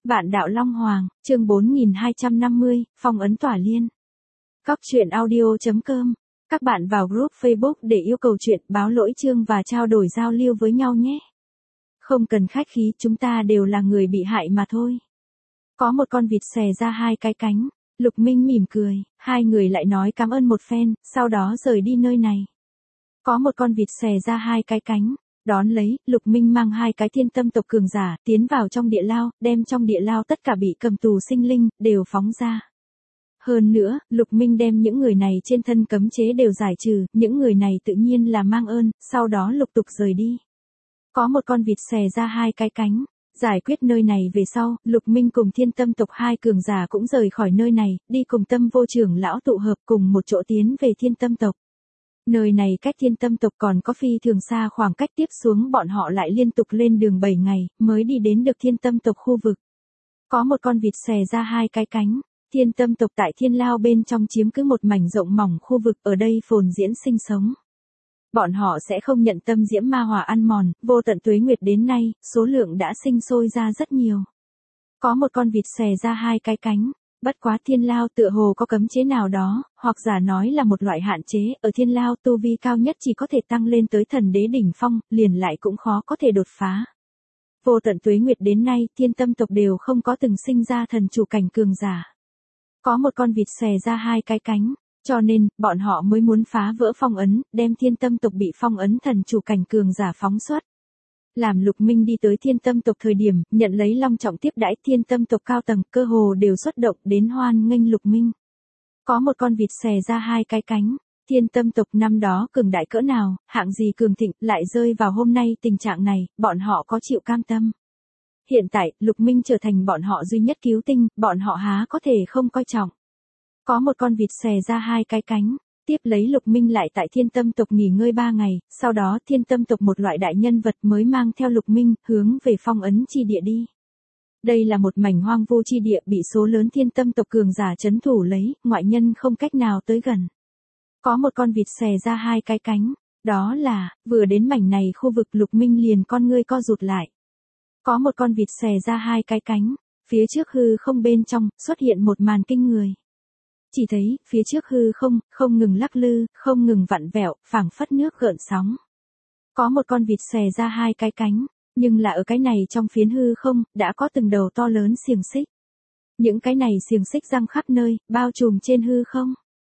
Vạn đạo Long Hoàng, chương 4250, phong ấn tỏa liên. Các truyện audio.com. Các bạn vào group Facebook để yêu cầu chuyện, báo lỗi chương và trao đổi giao lưu với nhau nhé. Không cần khách khí, chúng ta đều là người bị hại mà thôi. Có một con vịt xòe ra hai cái cánh. Lục Minh mỉm cười, hai người lại nói cảm ơn một phen, sau đó rời đi nơi này. Có một con vịt xòe ra hai cái cánh. Đón lấy, Lục Minh mang hai cái thiên tâm tộc cường giả, tiến vào trong địa lao, đem trong địa lao tất cả bị cầm tù sinh linh, đều phóng ra. Hơn nữa, Lục Minh đem những người này trên thân cấm chế đều giải trừ, những người này tự nhiên là mang ơn, sau đó lục tục rời đi. Có một con vịt xòe ra hai cái cánh. Giải quyết nơi này về sau, Lục Minh cùng thiên tâm tộc hai cường giả cũng rời khỏi nơi này, đi cùng Tâm Vô trưởng lão tụ hợp cùng một chỗ tiến về thiên tâm tộc. Nơi này cách thiên tâm tộc còn có phi thường xa, khoảng cách tiếp xuống bọn họ lại liên tục lên đường 7 ngày, mới đi đến được thiên tâm tộc khu vực. Có một con vịt xòe ra hai cái cánh. Thiên tâm tộc tại thiên lao bên trong chiếm cứ một mảnh rộng mỏng khu vực, ở đây phồn diễn sinh sống. Bọn họ sẽ không nhận tâm diễm ma hỏa ăn mòn, vô tận tuế nguyệt đến nay, số lượng đã sinh sôi ra rất nhiều. Có một con vịt xòe ra hai cái cánh. Bất quá thiên lao tựa hồ có cấm chế nào đó, hoặc giả nói là một loại hạn chế, ở thiên lao tu vi cao nhất chỉ có thể tăng lên tới thần đế đỉnh phong, liền lại cũng khó có thể đột phá. Vô tận tuế nguyệt đến nay, thiên tâm tộc đều không có từng sinh ra thần chủ cảnh cường giả. Có một con vịt xòe ra hai cái cánh, cho nên, bọn họ mới muốn phá vỡ phong ấn, đem thiên tâm tộc bị phong ấn thần chủ cảnh cường giả phóng xuất. Làm Lục Minh đi tới thiên tâm tộc thời điểm, nhận lấy long trọng tiếp đãi, thiên tâm tộc cao tầng cơ hồ đều xuất động đến hoan nghênh Lục Minh. Có một con vịt xòe ra hai cái cánh. Thiên tâm tộc năm đó cường đại cỡ nào, hạng gì cường thịnh, lại rơi vào hôm nay tình trạng này, bọn họ có chịu cam tâm. Hiện tại, Lục Minh trở thành bọn họ duy nhất cứu tinh, bọn họ há có thể không coi trọng. Có một con vịt xòe ra hai cái cánh. Tiếp lấy Lục Minh lại tại thiên tâm tộc nghỉ ngơi 3 ngày, sau đó thiên tâm tộc một loại đại nhân vật mới mang theo Lục Minh, hướng về phong ấn chi địa đi. Đây là một mảnh hoang vu chi địa bị số lớn thiên tâm tộc cường giả trấn thủ lấy, ngoại nhân không cách nào tới gần. Có một con vịt xòe ra hai cái cánh, đó là, vừa đến mảnh này khu vực Lục Minh liền con ngươi co rụt lại. Có một con vịt xòe ra hai cái cánh, phía trước hư không bên trong, xuất hiện một màn kinh người. Chỉ thấy, phía trước hư không, không ngừng lắc lư, không ngừng vặn vẹo, phảng phất nước gợn sóng. Có một con vịt xòe ra hai cái cánh, nhưng là ở cái này trong phiến hư không, đã có từng đầu to lớn xiềng xích. Những cái này xiềng xích răng khắp nơi, bao trùm trên hư không.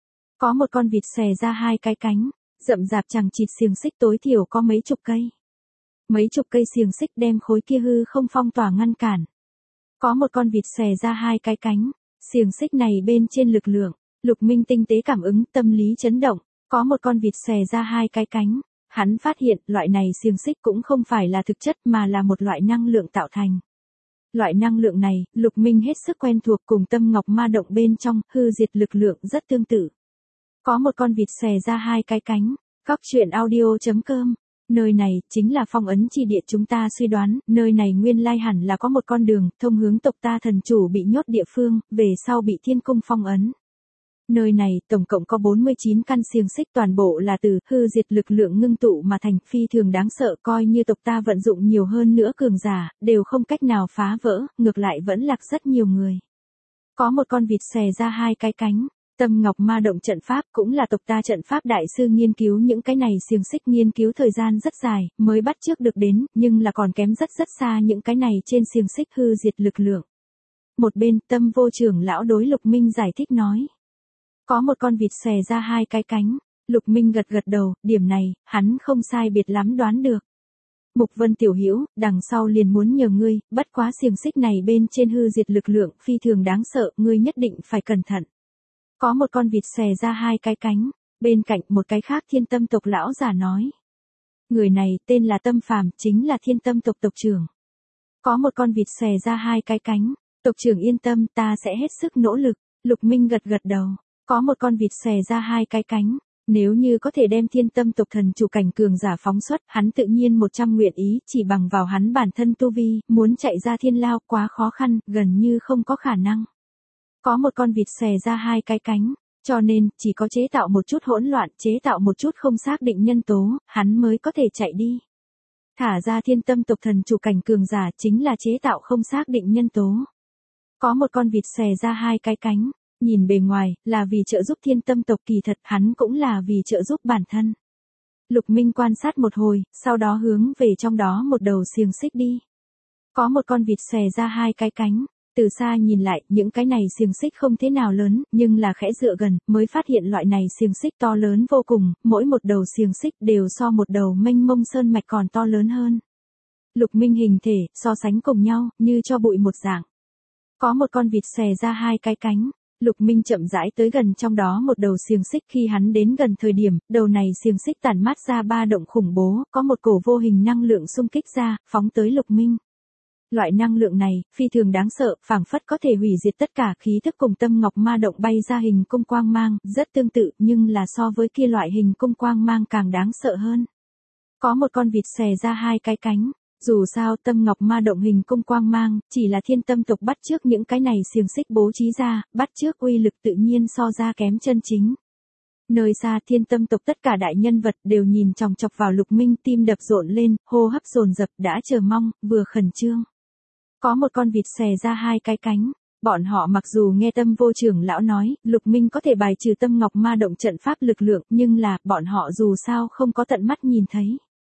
Có một con vịt xòe ra hai cái cánh, rậm rạp chằng chịt xiềng xích tối thiểu có mấy chục cây. Mấy chục cây xiềng xích đem khối kia hư không phong tỏa ngăn cản. Có một con vịt xòe ra hai cái cánh. Xiềng xích này bên trên lực lượng, Lục Minh tinh tế cảm ứng, tâm lý chấn động, có một con vịt xòe ra hai cái cánh, hắn phát hiện loại này xiềng xích cũng không phải là thực chất mà là một loại năng lượng tạo thành. Loại năng lượng này, Lục Minh hết sức quen thuộc, cùng Tâm Ngọc Ma động bên trong, hư diệt lực lượng rất tương tự. Có một con vịt xòe ra hai cái cánh, các truyện audio.com. Nơi này, chính là phong ấn chi địa, chúng ta suy đoán, nơi này nguyên lai hẳn là có một con đường, thông hướng tộc ta thần chủ bị nhốt địa phương, về sau bị thiên cung phong ấn. Nơi này, tổng cộng có 49 căn xiềng xích, toàn bộ là từ hư diệt lực lượng ngưng tụ mà thành, phi thường đáng sợ, coi như tộc ta vận dụng nhiều hơn nữa cường giả, đều không cách nào phá vỡ, ngược lại vẫn lạc rất nhiều người. Có một con vịt xòe ra hai cái cánh. Tâm Ngọc Ma động trận pháp cũng là tộc ta trận pháp đại sư nghiên cứu những cái này xiềng xích, nghiên cứu thời gian rất dài, mới bắt chước được đến, nhưng là còn kém rất xa những cái này trên xiềng xích hư diệt lực lượng. Một bên, Tâm Vô trưởng lão đối Lục Minh giải thích nói. Có một con vịt xòe ra hai cái cánh, Lục Minh gật gật đầu, điểm này, hắn không sai biệt lắm đoán được. Mục Vân tiểu hữu, đằng sau liền muốn nhờ ngươi, bất quá xiềng xích này bên trên hư diệt lực lượng phi thường đáng sợ, ngươi nhất định phải cẩn thận. Có một con vịt xòe ra hai cái cánh, bên cạnh một cái khác thiên tâm tộc lão giả nói. Người này tên là Tâm Phàm, chính là thiên tâm tộc tộc trưởng. Có một con vịt xòe ra hai cái cánh, tộc trưởng yên tâm, ta sẽ hết sức nỗ lực. Lục Minh gật gật đầu. Có một con vịt xòe ra hai cái cánh, nếu như có thể đem thiên tâm tộc thần chủ cảnh cường giả phóng xuất, hắn tự nhiên 100 nguyện ý, chỉ bằng vào hắn bản thân tu vi, muốn chạy ra thiên lao quá khó khăn, gần như không có khả năng. Có một con vịt xòe ra hai cái cánh, cho nên, chỉ có chế tạo một chút hỗn loạn, chế tạo một chút không xác định nhân tố, hắn mới có thể chạy đi. Thả ra thiên tâm tộc thần chủ cảnh cường giả chính là chế tạo không xác định nhân tố. Có một con vịt xòe ra hai cái cánh, nhìn bề ngoài là vì trợ giúp thiên tâm tộc, kỳ thật hắn cũng là vì trợ giúp bản thân. Lục Minh quan sát một hồi, sau đó hướng về trong đó một đầu xiềng xích đi. Có một con vịt xòe ra hai cái cánh, từ xa nhìn lại, những cái này xiềng xích không thế nào lớn, nhưng là khẽ dựa gần, mới phát hiện loại này xiềng xích to lớn vô cùng, mỗi một đầu xiềng xích đều so một đầu mênh mông sơn mạch còn to lớn hơn. Lục Minh hình thể, so sánh cùng nhau, như cho bụi một dạng. Có một con vịt xòe ra hai cái cánh, Lục Minh chậm rãi tới gần trong đó một đầu xiềng xích, khi hắn đến gần thời điểm, đầu này xiềng xích tản mát ra ba động khủng bố, có một cổ vô hình năng lượng xung kích ra, phóng tới Lục Minh. Loại năng lượng này, phi thường đáng sợ, phảng phất có thể hủy diệt tất cả, khí thức cùng tâm ngọc ma động bay ra hình cung quang mang, rất tương tự, nhưng là so với kia loại hình cung quang mang càng đáng sợ hơn. Có một con vịt xòe ra hai cái cánh, dù sao tâm ngọc ma động hình cung quang mang, chỉ là thiên tâm tộc bắt chước những cái này xiềng xích bố trí ra, bắt chước uy lực tự nhiên so ra kém chân chính. Nơi xa thiên tâm tộc tất cả đại nhân vật đều nhìn chòng chọc vào Lục Minh, tim đập rộn lên, hô hấp dồn dập, đã chờ mong, vừa khẩn trương. Có một con vịt xòe ra hai cái cánh, bọn họ mặc dù nghe Tâm Vô Trưởng lão nói, Lục Minh có thể bài trừ tâm ngọc ma động trận pháp lực lượng, nhưng là, bọn họ dù sao không có tận mắt nhìn thấy.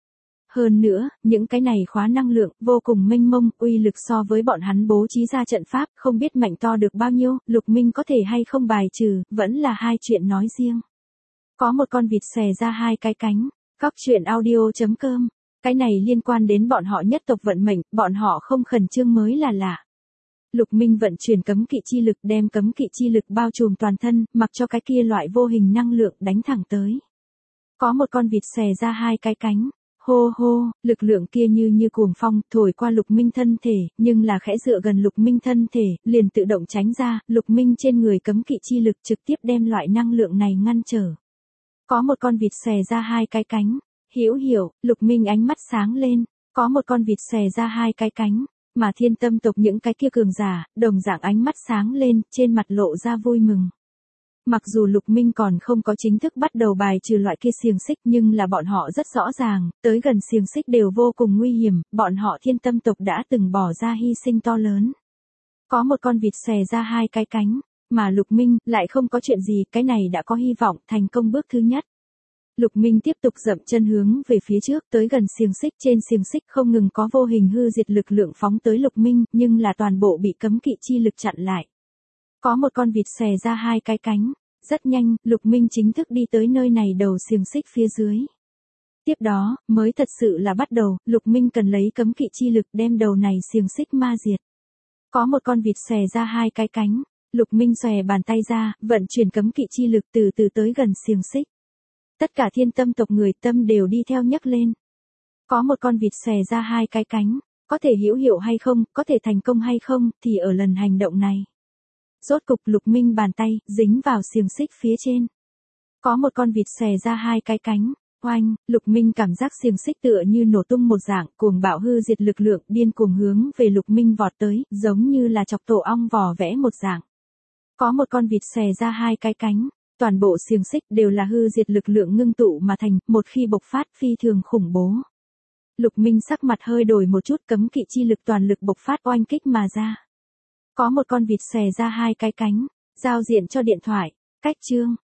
Hơn nữa, những cái này khóa năng lượng, vô cùng mênh mông, uy lực so với bọn hắn bố trí ra trận pháp, không biết mạnh to được bao nhiêu, Lục Minh có thể hay không bài trừ, vẫn là hai chuyện nói riêng. Có một con vịt xòe ra hai cái cánh, Góc Truyện Audio.com. Cái này liên quan đến bọn họ nhất tộc vận mệnh, bọn họ không khẩn trương mới là lạ. Lục Minh vận chuyển cấm kỵ chi lực, đem cấm kỵ chi lực bao trùm toàn thân, mặc cho cái kia loại vô hình năng lượng đánh thẳng tới. Có một con vịt xòe ra hai cái cánh, hô hô, lực lượng kia như cuồng phong, thổi qua Lục Minh thân thể, nhưng là khẽ dựa gần Lục Minh thân thể, liền tự động tránh ra, Lục Minh trên người cấm kỵ chi lực trực tiếp đem loại năng lượng này ngăn trở. Có một con vịt xòe ra hai cái cánh. Hiểu, Lục Minh ánh mắt sáng lên, có một con vịt xòe ra hai cái cánh, mà thiên tâm tộc những cái kia cường giả, đồng dạng ánh mắt sáng lên, trên mặt lộ ra vui mừng. Mặc dù Lục Minh còn không có chính thức bắt đầu bài trừ loại kia xiềng xích, nhưng là bọn họ rất rõ ràng, tới gần xiềng xích đều vô cùng nguy hiểm, bọn họ thiên tâm tộc đã từng bỏ ra hy sinh to lớn. Có một con vịt xòe ra hai cái cánh, mà Lục Minh lại không có chuyện gì, cái này đã có hy vọng thành công bước thứ nhất. Lục Minh tiếp tục dậm chân hướng về phía trước, tới gần xiềng xích, trên xiềng xích không ngừng có vô hình hư diệt lực lượng phóng tới Lục Minh, nhưng là toàn bộ bị cấm kỵ chi lực chặn lại. Có một con vịt xòe ra hai cái cánh, rất nhanh, Lục Minh chính thức đi tới nơi này đầu xiềng xích phía dưới. Tiếp đó, mới thật sự là bắt đầu, Lục Minh cần lấy cấm kỵ chi lực đem đầu này xiềng xích ma diệt. Có một con vịt xòe ra hai cái cánh, Lục Minh xòe bàn tay ra, vận chuyển cấm kỵ chi lực từ từ tới gần xiềng xích. Tất cả thiên tâm tộc người tâm đều đi theo nhấc lên. Có một con vịt xòe ra hai cái cánh, có thể hữu hiệu hay không, có thể thành công hay không, thì ở lần hành động này. Rốt cục Lục Minh bàn tay, dính vào xiềng xích phía trên. Có một con vịt xòe ra hai cái cánh, oanh, Lục Minh cảm giác xiềng xích tựa như nổ tung một dạng, cuồng bạo hư diệt lực lượng điên cuồng hướng về Lục Minh vọt tới, giống như là chọc tổ ong vò vẽ một dạng. Có một con vịt xòe ra hai cái cánh. Toàn bộ xiềng xích đều là hư diệt lực lượng ngưng tụ mà thành, một khi bộc phát phi thường khủng bố. Lục Minh sắc mặt hơi đổi một chút, cấm kỵ chi lực toàn lực bộc phát oanh kích mà ra. Có một con vịt xòe ra hai cái cánh, giao diện cho điện thoại, cách chương.